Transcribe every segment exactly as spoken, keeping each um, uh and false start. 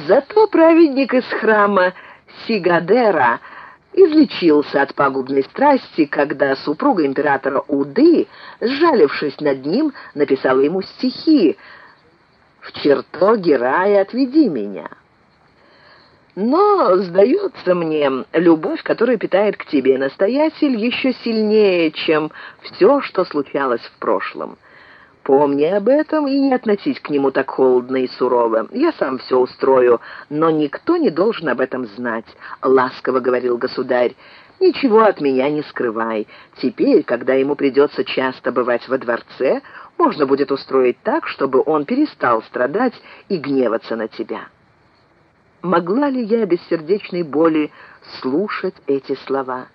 Зато праведник из храма Сигадера излечился от пагубной страсти, когда супруга императора Уды, сжалившись над ним, написала ему стихи: «В чертоге рая отведи меня». Но, сдается мне, любовь, которую питает к тебе настоятель, еще сильнее, чем все, что случалось в прошлом. Помни об этом и не относись к нему так холодно и сурово. Я сам все устрою, но никто не должен об этом знать», — ласково говорил государь. «Ничего от меня не скрывай. Теперь, когда ему придется часто бывать во дворце, можно будет устроить так, чтобы он перестал страдать и гневаться на тебя». Могла ли я без сердечной боли слушать эти слова?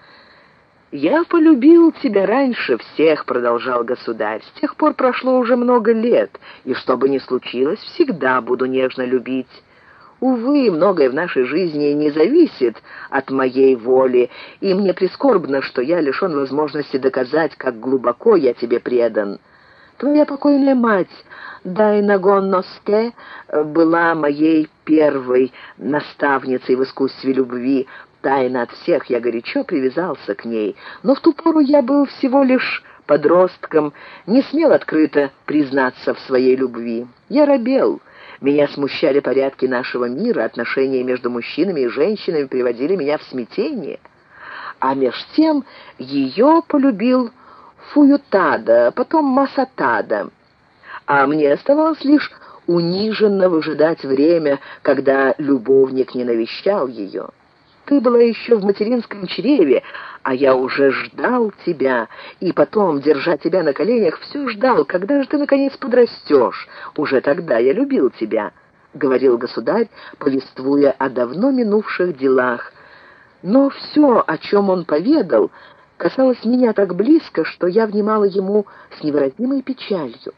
«Я полюбил тебя раньше всех», — продолжал государь. «С тех пор прошло уже много лет, и что бы ни случилось, всегда буду нежно любить. Увы, многое в нашей жизни не зависит от моей воли, и мне прискорбно, что я лишен возможности доказать, как глубоко я тебе предан. Твоя покойная мать, Дайнагон Носке, была моей первой наставницей в искусстве любви. Тайно от всех я горячо привязался к ней, но в ту пору я был всего лишь подростком, не смел открыто признаться в своей любви. Я робел, меня смущали порядки нашего мира, отношения между мужчинами и женщинами приводили меня в смятение. А меж тем ее полюбил Фуютада, потом Масатада, а мне оставалось лишь униженно выжидать время, когда любовник не навещал ее. Ты была еще в материнском чреве, а я уже ждал тебя, и потом, держа тебя на коленях, все ждал, когда же ты, наконец, подрастешь. Уже тогда я любил тебя», — говорил государь, повествуя о давно минувших делах. Но все, о чем он поведал, касалось меня так близко, что я внимала ему с невыразимой печалью.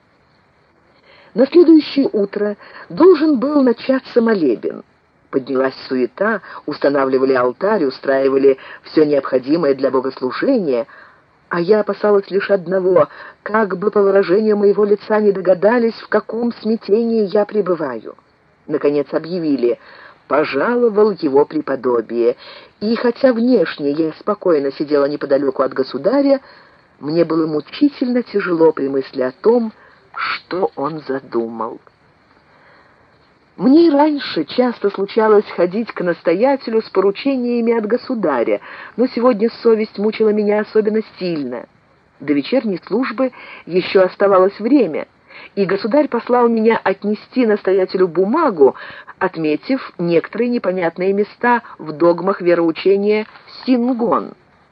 На следующее утро должен был начаться молебен. Поднялась суета, устанавливали алтарь, устраивали все необходимое для богослужения, а я опасалась лишь одного, как бы по выражению моего лица не догадались, в каком смятении я пребываю. Наконец объявили: «Пожаловал его преподобие», и хотя внешне я спокойно сидела неподалеку от государя, мне было мучительно тяжело при мысли о том, что он задумал. Мне и раньше часто случалось ходить к настоятелю с поручениями от государя, но сегодня совесть мучила меня особенно сильно. До вечерней службы еще оставалось время, и государь послал меня отнести настоятелю бумагу, отметив некоторые непонятные места в догмах вероучения Сингон.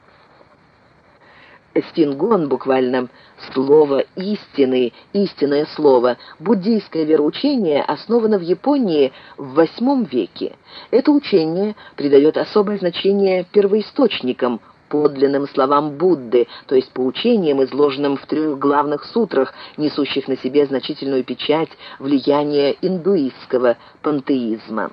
Стингон, буквально слово «истины», «истинное слово». Буддийское вероучение основано в Японии в восьмом веке. Это учение придает особое значение первоисточникам, подлинным словам Будды, то есть поучениям, изложенным в трех главных сутрах, несущих на себе значительную печать влияния индуистского пантеизма.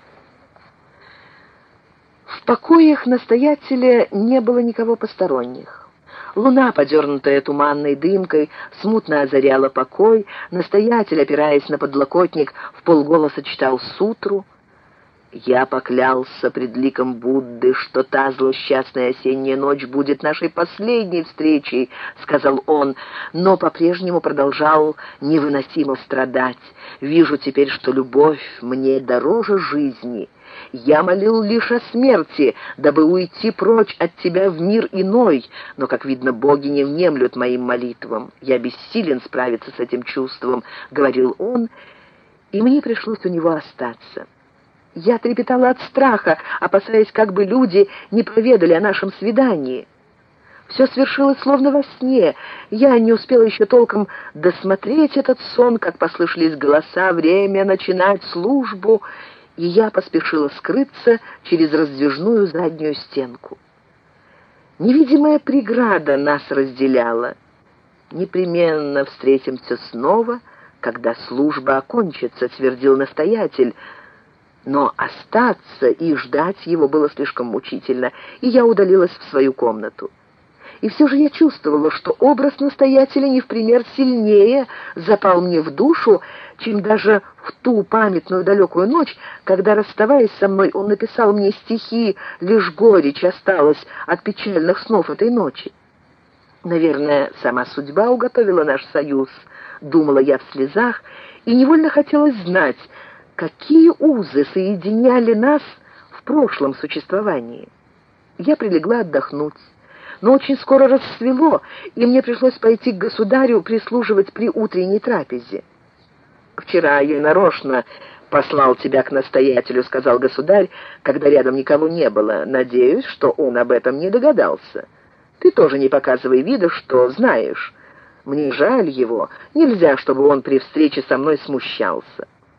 В покоях настоятеля не было никого посторонних. Луна, подернутая туманной дымкой, смутно озаряла покой. Настоятель, опираясь на подлокотник, вполголоса читал сутру. «Я поклялся пред ликом Будды, что та злосчастная осенняя ночь будет нашей последней встречей», — сказал он, но по-прежнему продолжал невыносимо страдать. «Вижу теперь, что любовь мне дороже жизни. Я молил лишь о смерти, дабы уйти прочь от тебя в мир иной, но, как видно, боги не внемлют моим молитвам. Я бессилен справиться с этим чувством», — говорил он, и мне пришлось у него остаться. Я трепетала от страха, опасаясь, как бы люди не проведали о нашем свидании. Все свершилось словно во сне. Я не успела еще толком досмотреть этот сон, как послышались голоса: «Время начинать службу», и я поспешила скрыться через раздвижную заднюю стенку. Невидимая преграда нас разделяла. «Непременно встретимся снова, когда служба окончится», — твердил настоятель. Но остаться и ждать его было слишком мучительно, и я удалилась в свою комнату. И все же я чувствовала, что образ настоятеля не в пример сильнее запал мне в душу, чем даже в ту памятную далекую ночь, когда, расставаясь со мной, он написал мне стихи «Лишь горечь осталась от печальных снов этой ночи». Наверное, сама судьба уготовила наш союз, думала я в слезах, и невольно хотелось знать, какие узы соединяли нас в прошлом существовании. Я прилегла отдохнуть, но очень скоро рассвело, и мне пришлось пойти к государю прислуживать при утренней трапезе. «Вчера я нарочно послал тебя к настоятелю», — сказал государь, когда рядом никого не было. «Надеюсь, что он об этом не догадался. Ты тоже не показывай вида, что знаешь. Мне жаль его. Нельзя, чтобы он при встрече со мной смущался».